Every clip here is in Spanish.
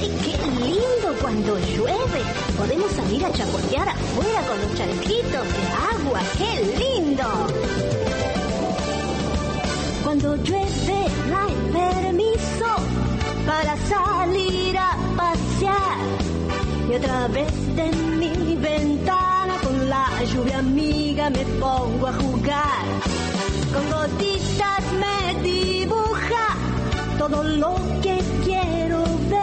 ¡Ay, qué lindo cuando llueve! Podemos salir a chapotear afuera con los charquitos de agua. ¡Qué lindo! Cuando llueve no hay permiso para salir a pasear. Y a través de mi ventana con la lluvia amiga me pongo a jugar. Con gotitas me dibuja todo lo que quiero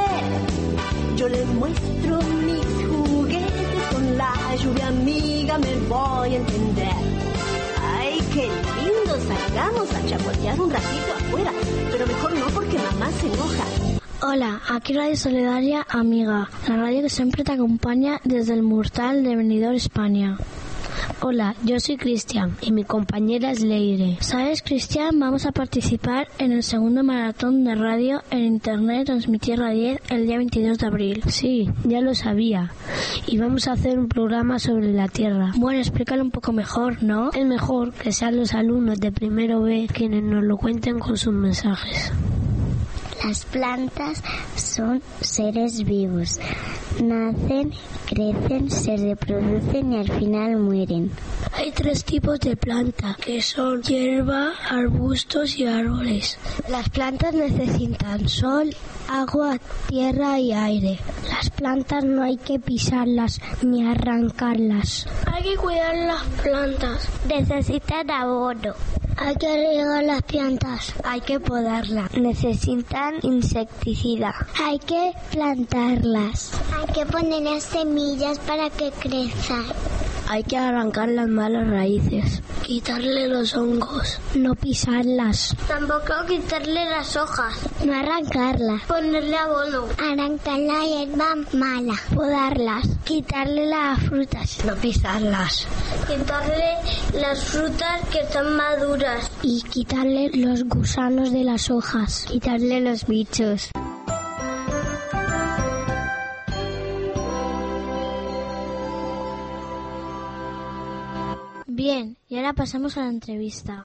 ver. Yo le muestro mis juguetes, con la lluvia amiga me voy a entender. ¡Ay, qué lindo! Salgamos a chapotear un ratito afuera, pero mejor no porque mamá se enoja. Hola, aquí Radio Solidaria Amiga, la radio que siempre te acompaña desde el Murtal de Benidorm, España. Hola, yo soy Cristian y mi compañera es Leire. ¿Sabes, Cristian? Vamos a participar en el segundo maratón de radio en Internet Transmitierra 10 el día 22 de abril. Sí, ya lo sabía. Y vamos a hacer un programa sobre la Tierra. Bueno, explícalo un poco mejor, ¿no? Es mejor que sean los alumnos de primero B quienes nos lo cuenten con sus mensajes. Las plantas son seres vivos. Nacen, crecen, se reproducen y al final mueren. Hay 3 tipos de planta, que son hierba, arbustos y árboles. Las plantas necesitan sol, agua, tierra y aire. Las plantas no hay que pisarlas ni arrancarlas. Hay que cuidar las plantas. Necesitan abono. Hay que regar las plantas. Hay que podarlas. Necesitan insecticida. Hay que plantarlas. Hay que ponerles semillas para que crezcan. Hay que arrancar las malas raíces, quitarle los hongos, no pisarlas. Tampoco quitarle las hojas, no arrancarlas. Ponerle abono, arrancar la hierba mala, podarlas, quitarle las frutas, no pisarlas. Quitarle las frutas que están maduras y quitarle los gusanos de las hojas, quitarle los bichos. Bien, y ahora pasamos a la entrevista.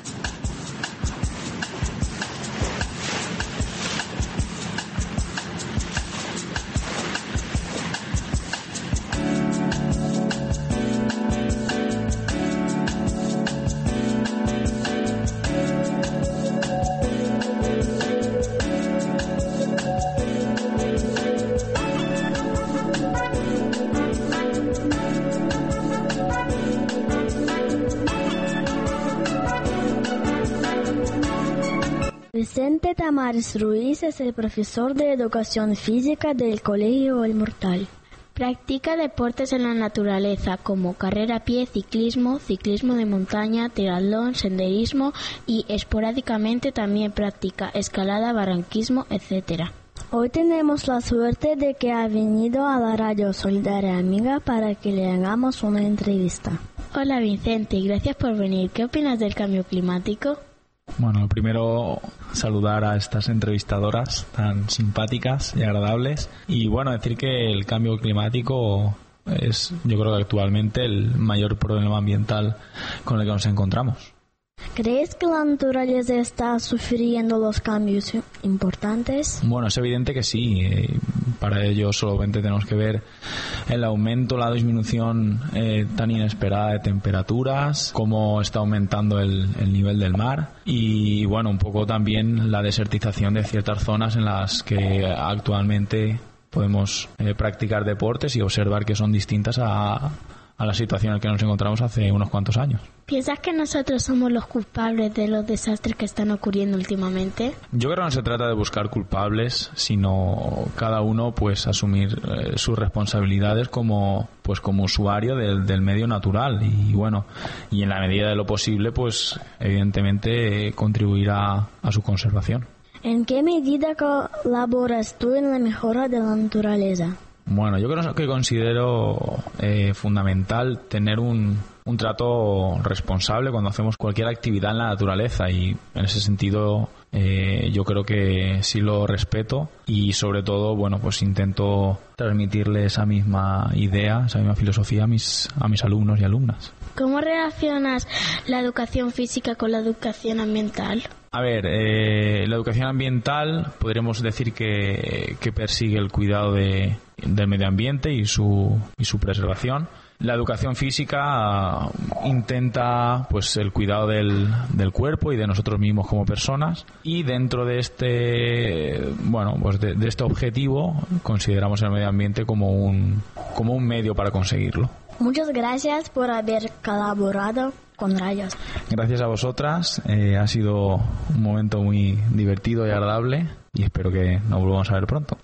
Vicente Tamares Ruiz es el profesor de Educación Física del Colegio El Mortal. Practica deportes en la naturaleza como carrera a pie, ciclismo, ciclismo de montaña, triatlón, senderismo y esporádicamente también practica escalada, barranquismo, etc. Hoy tenemos la suerte de que ha venido a la Radio Solidaria Amiga para que le hagamos una entrevista. Hola Vicente, gracias por venir. ¿Qué opinas del cambio climático? Bueno, primero saludar a estas entrevistadoras tan simpáticas y agradables y bueno, decir que el cambio climático es, yo creo que actualmente el mayor problema ambiental con el que nos encontramos. ¿Crees que la naturaleza está sufriendo los cambios importantes? Bueno, es evidente que sí. Para ello solamente tenemos que ver el aumento, la disminución tan inesperada de temperaturas, cómo está aumentando el nivel del mar y bueno, un poco también la desertización de ciertas zonas en las que actualmente podemos practicar deportes y observar que son distintas a la situación en la que nos encontramos hace unos cuantos años. ¿Piensas que nosotros somos los culpables de los desastres que están ocurriendo últimamente? Yo creo que no se trata de buscar culpables, sino cada uno pues asumir sus responsabilidades como usuario del medio natural y bueno, y en la medida de lo posible pues evidentemente contribuir a su conservación. ¿En qué medida colaboras tú en la mejora de la naturaleza? Bueno, yo creo que considero fundamental tener un trato responsable cuando hacemos cualquier actividad en la naturaleza y en ese sentido yo creo que sí lo respeto y sobre todo, bueno, pues intento transmitirle esa misma idea, esa misma filosofía a mis alumnos y alumnas. ¿Cómo relacionas la educación física con la educación ambiental? A ver, la educación ambiental podríamos decir que persigue el cuidado del medio ambiente y su preservación. La educación física intenta pues el cuidado del cuerpo y de nosotros mismos como personas, y dentro de este de este objetivo consideramos el medio ambiente como un medio para conseguirlo. Muchas gracias por haber colaborado con Rayos. Gracias a vosotras, ha sido un momento muy divertido y agradable y espero que nos volvamos a ver pronto.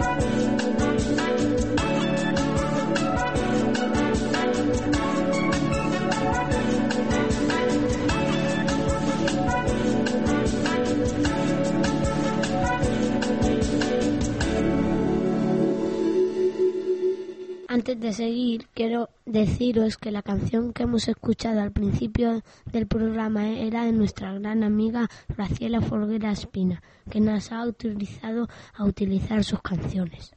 Antes de seguir, quiero deciros que la canción que hemos escuchado al principio del programa era de nuestra gran amiga Graciela Folguera Espina, que nos ha autorizado a utilizar sus canciones.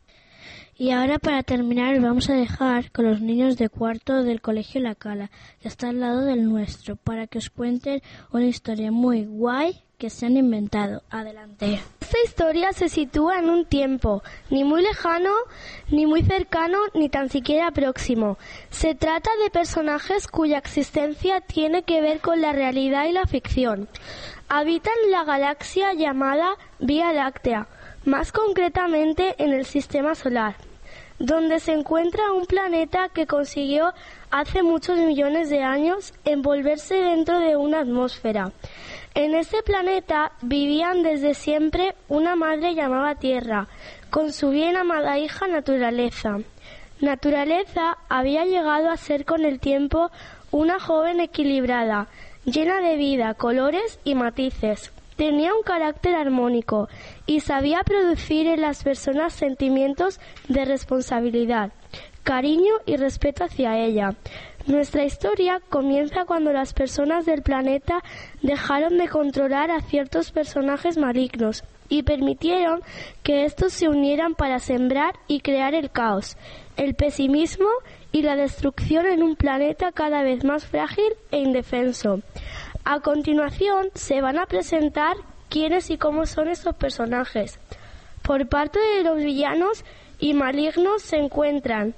Y ahora, para terminar, vamos a dejar con los niños de cuarto del Colegio La Cala, que está al lado del nuestro, para que os cuenten una historia muy guay que se han inventado. Adelante. Esta historia se sitúa en un tiempo ni muy lejano, ni muy cercano, ni tan siquiera próximo. Se trata de personajes cuya existencia tiene que ver con la realidad y la ficción. Habitan la galaxia llamada Vía Láctea, más concretamente en el Sistema Solar, donde se encuentra un planeta que consiguió hace muchos millones de años envolverse dentro de una atmósfera. En ese planeta vivían desde siempre una madre llamada Tierra, con su bien amada hija Naturaleza. Naturaleza había llegado a ser con el tiempo una joven equilibrada, llena de vida, colores y matices. Tenía un carácter armónico y sabía producir en las personas sentimientos de responsabilidad, cariño y respeto hacia ella. Nuestra historia comienza cuando las personas del planeta dejaron de controlar a ciertos personajes malignos y permitieron que estos se unieran para sembrar y crear el caos, el pesimismo y la destrucción en un planeta cada vez más frágil e indefenso. A continuación se van a presentar quiénes y cómo son estos personajes. Por parte de los villanos y malignos se encuentran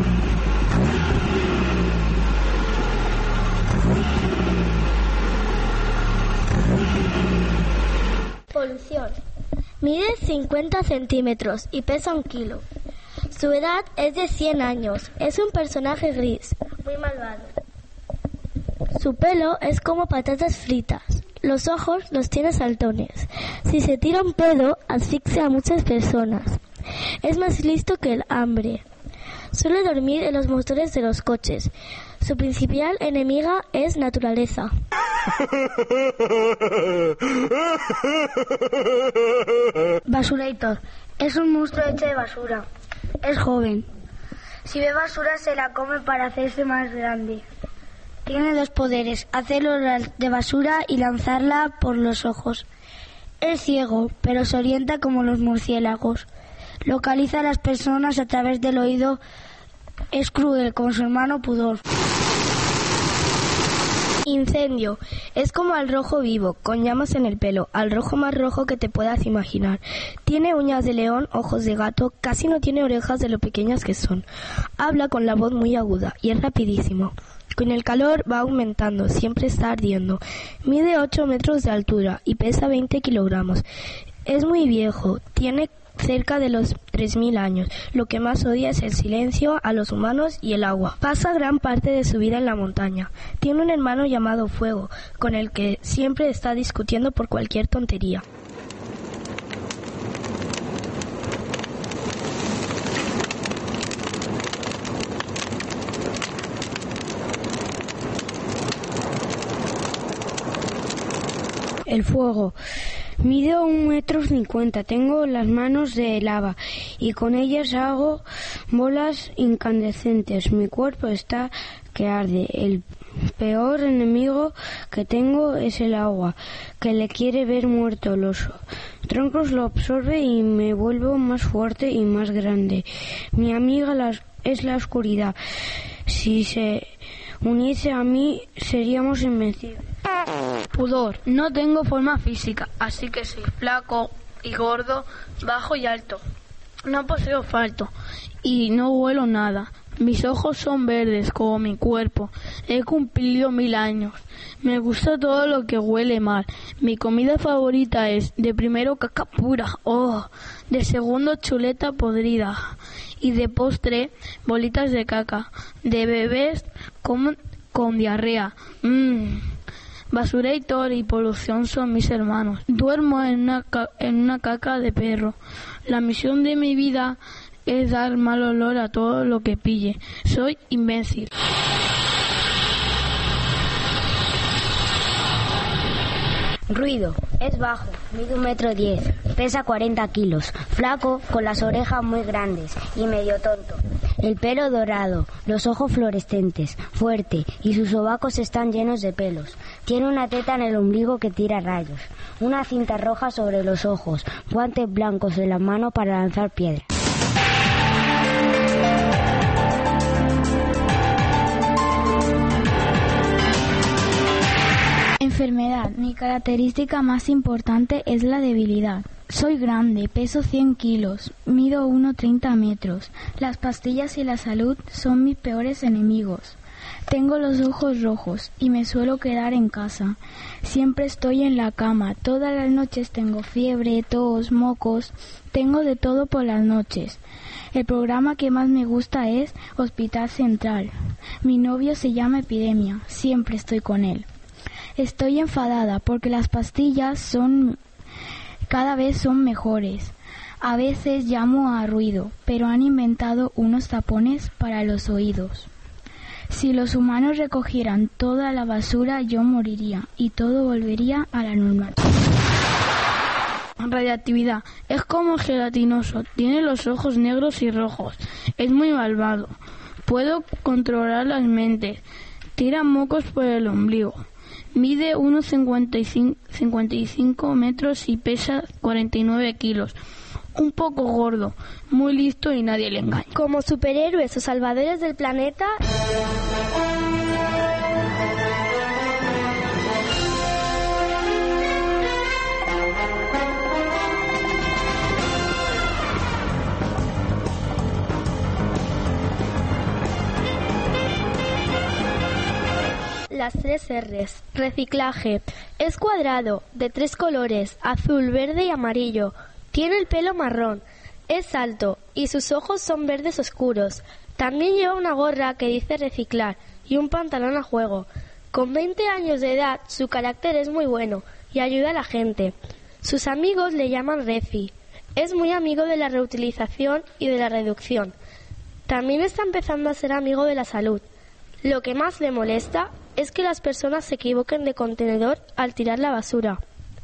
Polución. Mide 50 centímetros y pesa 1 kilo. Su edad es de 100 años. Es un personaje gris, muy malvado. Su pelo es como patatas fritas. Los ojos los tiene saltones. Si se tira un pedo, asfixia a muchas personas. Es más listo que el hambre. Suele dormir en los motores de los coches. Su principal enemiga es Naturaleza. Basurator. Es un monstruo hecho de basura. Es joven. Si ve basura se la come para hacerse más grande. Tiene 2 poderes, hacerlo de basura y lanzarla por los ojos. Es ciego, pero se orienta como los murciélagos. Localiza a las personas a través del oído. Es cruel con su hermano Pudor. Incendio. Es como al rojo vivo, con llamas en el pelo, al rojo más rojo que te puedas imaginar. Tiene uñas de león, ojos de gato, casi no tiene orejas de lo pequeñas que son. Habla con la voz muy aguda y es rapidísimo. Con el calor va aumentando, siempre está ardiendo. Mide 8 metros de altura y pesa 20 kilogramos. Es muy viejo, tiene cerca de los 3.000 años. Lo que más odia es el silencio, a los humanos y el agua. Pasa gran parte de su vida en la montaña. Tiene un hermano llamado Fuego, con el que siempre está discutiendo por cualquier tontería. El fuego. Mido 1,50 metros. Tengo las manos de lava y con ellas hago bolas incandescentes. Mi cuerpo está que arde. El peor enemigo que tengo es el agua, que le quiere ver muerto. Los troncos lo absorbe y me vuelvo más fuerte y más grande. Mi amiga es la oscuridad. Si se uniese a mí, seríamos invencibles. Pudor. No tengo forma física, así que soy flaco y gordo, bajo y alto. No poseo olfato y no huelo nada. Mis ojos son verdes como mi cuerpo. He cumplido 1000 años. Me gusta todo lo que huele mal. Mi comida favorita es de primero caca pura. Oh, de segundo chuleta podrida. Y de postre bolitas de caca. De bebés con diarrea. Basurator y polución son mis hermanos. Duermo en una caca de perro. La misión de mi vida es dar mal olor a todo lo que pille. Soy imbécil. Ruido. Es bajo, mide 1,10 m, pesa 40 kilos, flaco, con las orejas muy grandes y medio tonto. El pelo dorado, los ojos fluorescentes, fuerte y sus sobacos están llenos de pelos. Tiene una teta en el ombligo que tira rayos, una cinta roja sobre los ojos, guantes blancos en las manos para lanzar piedras. Enfermedad. Mi característica más importante es la debilidad. Soy grande, peso 100 kilos, mido 1,30 metros. Las pastillas y la salud son mis peores enemigos. Tengo los ojos rojos y me suelo quedar en casa. Siempre estoy en la cama. Todas las noches tengo fiebre, tos, mocos. Tengo de todo por las noches. El programa que más me gusta es Hospital Central. Mi novio se llama Epidemia. Siempre estoy con él. Estoy enfadada porque las pastillas cada vez son mejores. A veces llamo a ruido, pero han inventado unos tapones para los oídos. Si los humanos recogieran toda la basura, yo moriría y todo volvería a la normalidad. Radiactividad. Es como gelatinoso. Tiene los ojos negros y rojos. Es muy malvado. Puedo controlar las mentes. Tira mocos por el ombligo. Mide 1,55 metros y pesa 49 kilos. Un poco gordo, muy listo y nadie le engaña. Como superhéroes o salvadores del planeta... Las 3 R's. Reciclaje. Es cuadrado, de 3 colores, azul, verde y amarillo. Tiene el pelo marrón. Es alto y sus ojos son verdes oscuros. También lleva una gorra que dice reciclar y un pantalón a juego. Con 20 años de edad, su carácter es muy bueno y ayuda a la gente. Sus amigos le llaman Refi. Es muy amigo de la reutilización y de la reducción. También está empezando a ser amigo de la salud. Lo que más le molesta es que las personas se equivoquen de contenedor al tirar la basura.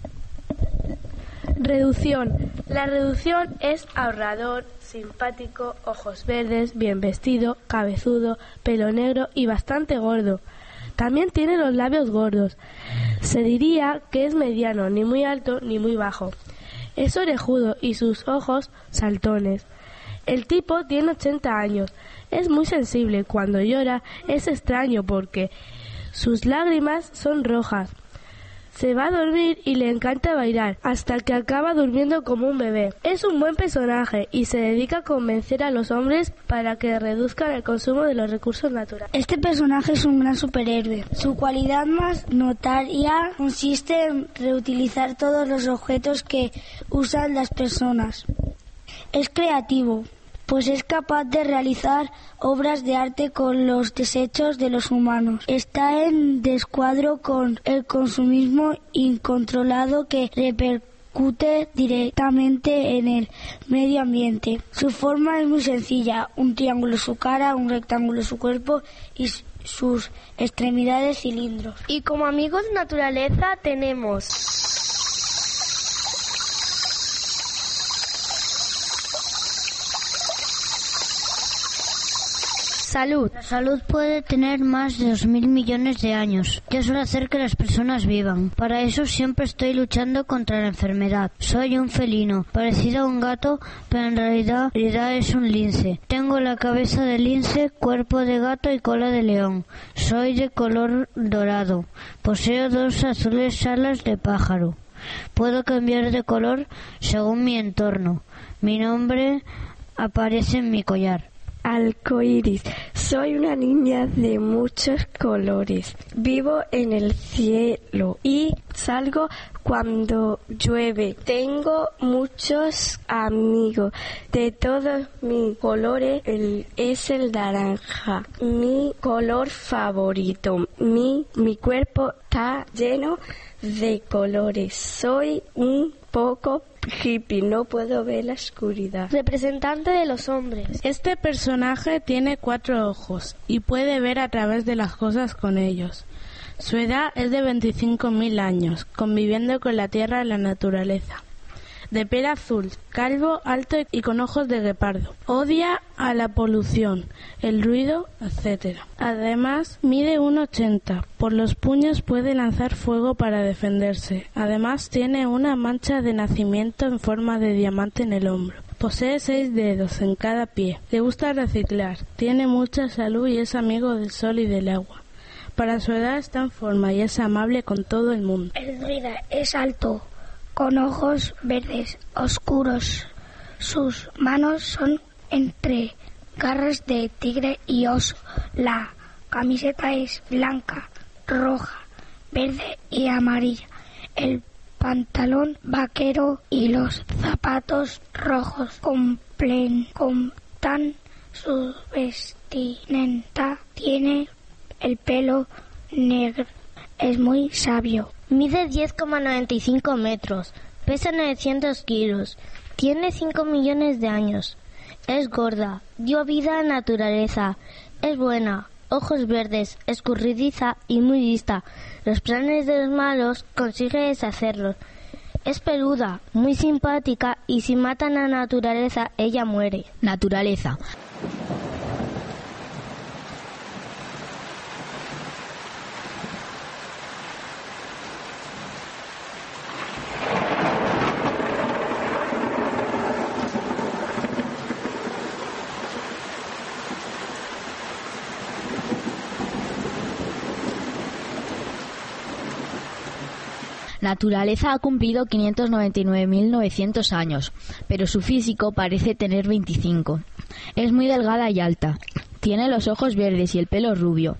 Reducción. La reducción es ahorrador, simpático, ojos verdes, bien vestido, cabezudo, pelo negro y bastante gordo. También tiene los labios gordos. Se diría que es mediano, ni muy alto ni muy bajo. Es orejudo y sus ojos saltones. El tipo tiene 80 años. Es muy sensible. Cuando llora es extraño porque sus lágrimas son rojas. Se va a dormir y le encanta bailar, hasta que acaba durmiendo como un bebé. Es un buen personaje y se dedica a convencer a los hombres para que reduzcan el consumo de los recursos naturales. Este personaje es un gran superhéroe. Su cualidad más notoria consiste en reutilizar todos los objetos que usan las personas. Es creativo, pues es capaz de realizar obras de arte con los desechos de los humanos. Está en descuadro con el consumismo incontrolado que repercute directamente en el medio ambiente. Su forma es muy sencilla: un triángulo su cara, un rectángulo su cuerpo y sus extremidades cilindros. Y como amigos de naturaleza tenemos... Salud. La salud puede tener más de 2.000 millones de años. Yo suelo hacer que las personas vivan. Para eso siempre estoy luchando contra la enfermedad. Soy un felino, parecido a un gato, pero en realidad es un lince. Tengo la cabeza de lince, cuerpo de gato y cola de león. Soy de color dorado. Poseo 2 azules alas de pájaro. Puedo cambiar de color según mi entorno. Mi nombre aparece en mi collar. Arcoíris. Soy una niña de muchos colores. Vivo en el cielo y salgo cuando llueve. Tengo muchos amigos. De todos mis colores es el naranja. Mi color favorito. Mi cuerpo está lleno de colores. Soy un poco hippie, no puedo ver la oscuridad. Representante de los hombres. Este personaje tiene 4 ojos y puede ver a través de las cosas con ellos. Su edad es de 25.000 años, conviviendo con la tierra y la naturaleza. De piel azul, calvo, alto y con ojos de guepardo. Odia a la polución, el ruido, etc. Además, mide 1,80. Por los puños puede lanzar fuego para defenderse. Además, tiene una mancha de nacimiento en forma de diamante en el hombro. Posee 6 dedos en cada pie. Le gusta reciclar. Tiene mucha salud y es amigo del sol y del agua. Para su edad está en forma y es amable con todo el mundo. El druida es alto, con ojos verdes oscuros. Sus manos son entre garras de tigre y oso. La camiseta es blanca, roja, verde y amarilla. El pantalón vaquero y los zapatos rojos completan su vestimenta. Tiene el pelo negro. Es muy sabio. Mide 10,95 metros. Pesa 900 kilos. Tiene 5 millones de años. Es gorda. Dio vida a la naturaleza. Es buena. Ojos verdes. Escurridiza y muy lista. Los planes de los malos consigue deshacerlos. Es peluda. Muy simpática. Y si matan a la naturaleza, ella muere. Naturaleza. Naturaleza ha cumplido 599.900 años, pero su físico parece tener 25. Es muy delgada y alta. Tiene los ojos verdes y el pelo rubio.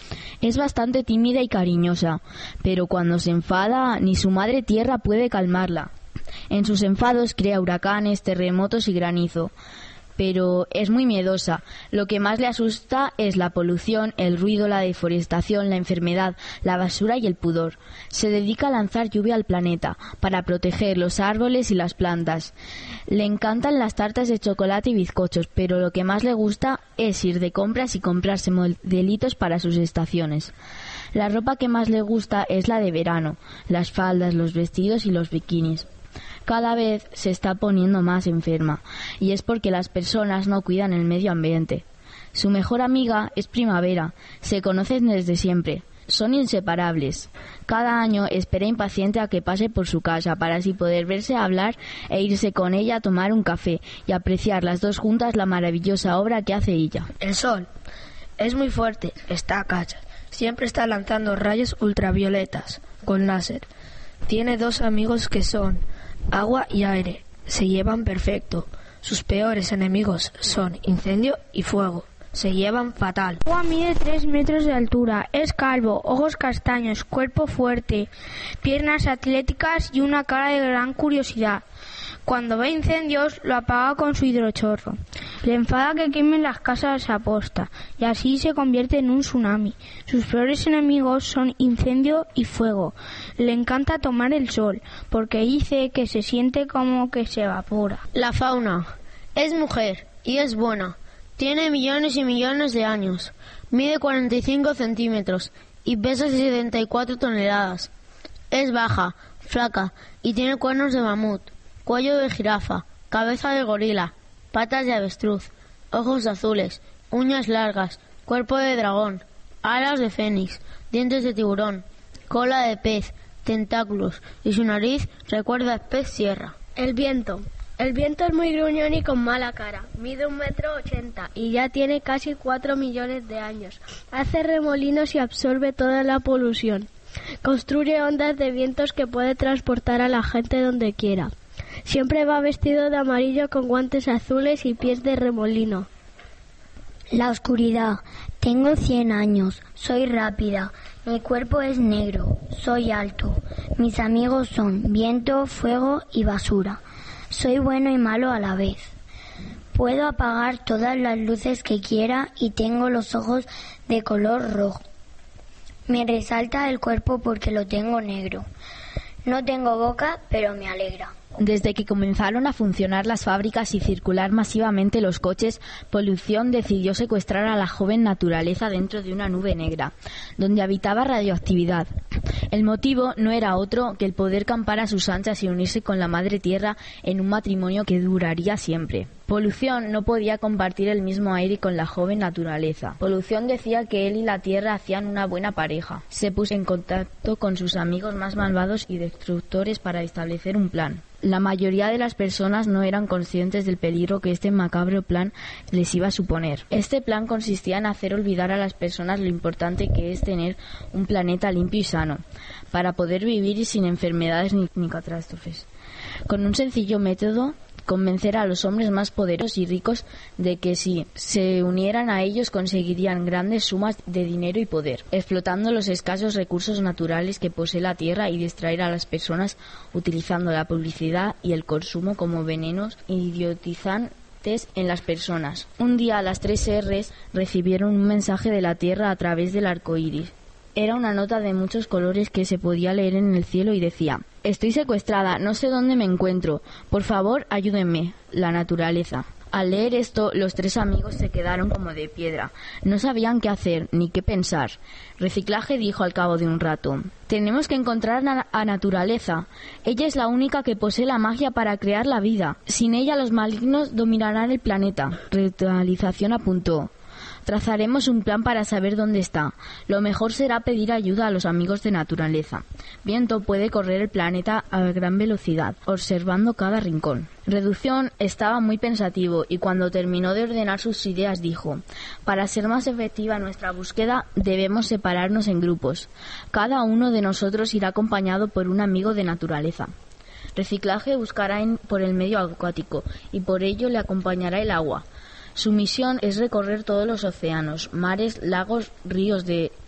Es bastante tímida y cariñosa, pero cuando se enfada ni su madre tierra puede calmarla. En sus enfados crea huracanes, terremotos y granizo. Pero es muy miedosa. Lo que más le asusta es la polución, el ruido, la deforestación, la enfermedad, la basura y el pudor. Se dedica a lanzar lluvia al planeta para proteger los árboles y las plantas. Le encantan las tartas de chocolate y bizcochos, pero lo que más le gusta es ir de compras y comprarse modelitos para sus estaciones. La ropa que más le gusta es la de verano, las faldas, los vestidos y los bikinis. Cada vez se está poniendo más enferma, y es porque las personas no cuidan el medio ambiente. Su mejor amiga es Primavera, se conocen desde siempre, son inseparables. Cada año espera impaciente a que pase por su casa para así poder verse a hablar e irse con ella a tomar un café y apreciar las dos juntas la maravillosa obra que hace ella. El sol es muy fuerte, está a cachas, siempre está lanzando rayos ultravioletas con láser. Tiene 2 amigos que son agua y aire. Se llevan perfecto. Sus peores enemigos son incendio y fuego. Se llevan fatal. Agua mide 3 metros de altura. Es calvo, ojos castaños, cuerpo fuerte, piernas atléticas y una cara de gran curiosidad. Cuando ve incendios, lo apaga con su hidrochorro. Le enfada que quemen las casas a posta, y así se convierte en un tsunami. Sus peores enemigos son incendio y fuego. Le encanta tomar el sol, porque dice que se siente como que se evapora. La fauna. Es mujer, y es buena. Tiene millones y millones de años. Mide 45 centímetros, y pesa 74 toneladas. Es baja, flaca, y tiene cuernos de mamut. Cuello de jirafa, cabeza de gorila, patas de avestruz, ojos azules uñas largas, cuerpo de dragón, alas de fénix, dientes de tiburón, cola de pez, tentáculos, y su nariz recuerda al pez sierra. El viento. El viento es muy gruñón y con mala cara. Mide 1,80 m y ya tiene casi 4 millones de años. Hace remolinos y absorbe toda la polución. Construye ondas de vientos que puede transportar a la gente donde quiera. Siempre va vestido de amarillo con guantes azules y pies de remolino. La oscuridad. Tengo 100 años. Soy rápida. Mi cuerpo es negro. Soy alto. Mis amigos son viento, fuego y basura. Soy bueno y malo a la vez. Puedo apagar todas las luces que quiera y tengo los ojos de color rojo. Me resalta el cuerpo porque lo tengo negro. No tengo boca, pero me alegra. Desde que comenzaron a funcionar las fábricas y circular masivamente los coches, Polución decidió secuestrar a la joven naturaleza dentro de una nube negra, donde habitaba radioactividad. El motivo no era otro que el poder campar a sus anchas y unirse con la Madre Tierra en un matrimonio que duraría siempre. Polución no podía compartir el mismo aire con la joven naturaleza. Polución decía que él y la Tierra hacían una buena pareja. Se puso en contacto con sus amigos más malvados y destructores para establecer un plan. La mayoría de las personas no eran conscientes del peligro que este macabro plan les iba a suponer. Este plan consistía en hacer olvidar a las personas lo importante que es tener un planeta limpio y sano, para poder vivir sin enfermedades ni catástrofes. Con un sencillo método, convencer a los hombres más poderosos y ricos de que si se unieran a ellos conseguirían grandes sumas de dinero y poder, explotando los escasos recursos naturales que posee la Tierra y distraer a las personas utilizando la publicidad y el consumo como venenos idiotizantes en las personas. Un día las 3 R's recibieron un mensaje de la Tierra a través del arco iris. Era una nota de muchos colores que se podía leer en el cielo y decía: «Estoy secuestrada, no sé dónde me encuentro. Por favor, ayúdenme, la naturaleza». Al leer esto, los 3 amigos se quedaron como de piedra. No sabían qué hacer ni qué pensar. Reciclaje dijo al cabo de un rato: «Tenemos que encontrar a naturaleza. Ella es la única que posee la magia para crear la vida. Sin ella los malignos dominarán el planeta». Revitalización apuntó: «Trazaremos un plan para saber dónde está. Lo mejor será pedir ayuda a los amigos de naturaleza. Viento puede correr el planeta a gran velocidad, observando cada rincón». Reducción estaba muy pensativo y cuando terminó de ordenar sus ideas dijo: «Para ser más efectiva nuestra búsqueda debemos separarnos en grupos. Cada uno de nosotros irá acompañado por un amigo de naturaleza. Reciclaje buscará por el medio acuático y por ello le acompañará el agua. Su misión es recorrer todos los océanos, mares, lagos, ríos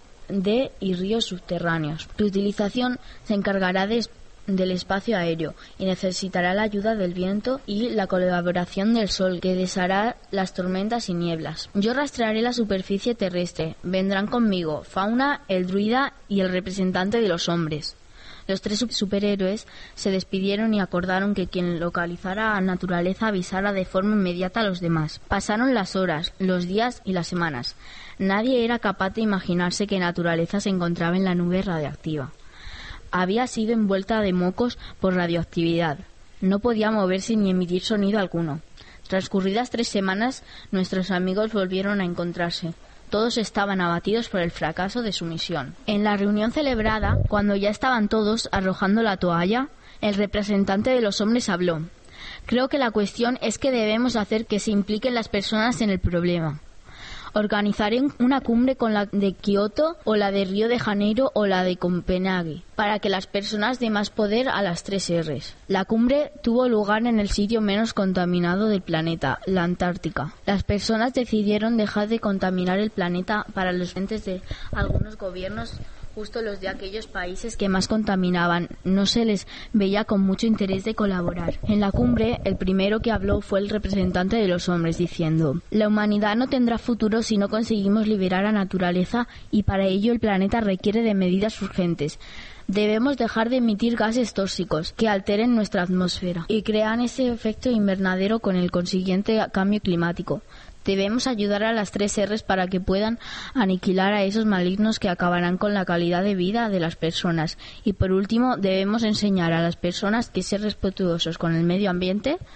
y ríos subterráneos. Reutilización se encargará del espacio aéreo y necesitará la ayuda del viento y la colaboración del sol, que deshará las tormentas y nieblas. Yo rastrearé la superficie terrestre. Vendrán conmigo Fauna, el druida y el representante de los hombres». Los 3 superhéroes se despidieron y acordaron que quien localizara a naturaleza avisara de forma inmediata a los demás. Pasaron las horas, los días y las semanas. Nadie era capaz de imaginarse que naturaleza se encontraba en la nube radiactiva. Había sido envuelta de mocos por radioactividad. No podía moverse ni emitir sonido alguno. Transcurridas 3 semanas, nuestros amigos volvieron a encontrarse. Todos estaban abatidos por el fracaso de su misión. En la reunión celebrada, cuando ya estaban todos arrojando la toalla, el representante de los hombres habló: «Creo que la cuestión es que debemos hacer que se impliquen las personas en el problema. Organizaré una cumbre con la de Kioto o la de Río de Janeiro o la de Copenhague para que las personas den más poder a las 3 R's. La cumbre tuvo lugar en el sitio menos contaminado del planeta, la Antártica. Las personas decidieron dejar de contaminar el planeta para los entes de algunos gobiernos. Justo los de aquellos países que más contaminaban no se les veía con mucho interés de colaborar. En la cumbre, el primero que habló fue el representante de los hombres, diciendo: «La humanidad no tendrá futuro si no conseguimos liberar a naturaleza y para ello el planeta requiere de medidas urgentes. Debemos dejar de emitir gases tóxicos que alteren nuestra atmósfera y crean ese efecto invernadero con el consiguiente cambio climático. Debemos ayudar a las 3 R's para que puedan aniquilar a esos malignos que acabarán con la calidad de vida de las personas. Y por último, debemos enseñar a las personas que ser respetuosos con el medio ambiente,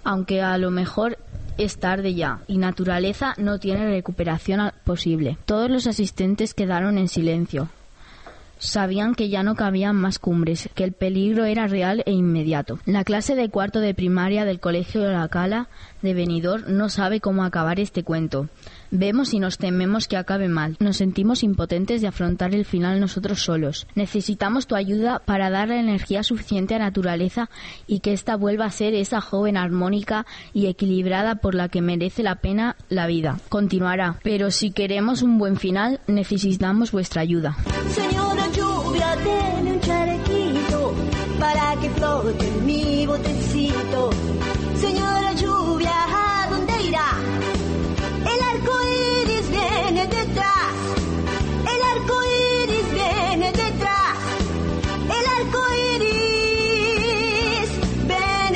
aunque a lo mejor es tarde ya y naturaleza no tiene recuperación posible. Todos los asistentes quedaron en silencio. Sabían que ya no cabían más cumbres, que el peligro era real e inmediato. La clase de cuarto de primaria del Colegio La Cala de Benidorm no sabe cómo acabar este cuento. Vemos y nos tememos que acabe mal. Nos sentimos impotentes de afrontar el final nosotros solos. Necesitamos tu ayuda para dar la energía suficiente a naturaleza y que ésta vuelva a ser esa joven armónica y equilibrada por la que merece la pena la vida. Continuará, pero si queremos un buen final, necesitamos vuestra ayuda. Señora lluvia, deme un chalequito para que flote mi botecito. Señora lluvia, ¿a dónde irá? El arco iris viene detrás. El arco iris viene detrás. El arco iris viene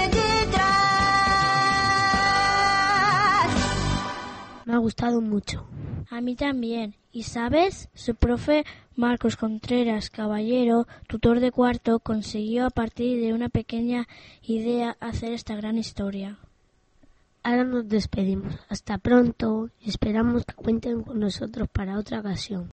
detrás. Me ha gustado mucho. A mí también. Y sabes, su profe Marcos Contreras Caballero, tutor de cuarto, consiguió a partir de una pequeña idea hacer esta gran historia. Ahora nos despedimos. Hasta pronto y esperamos que cuenten con nosotros para otra ocasión.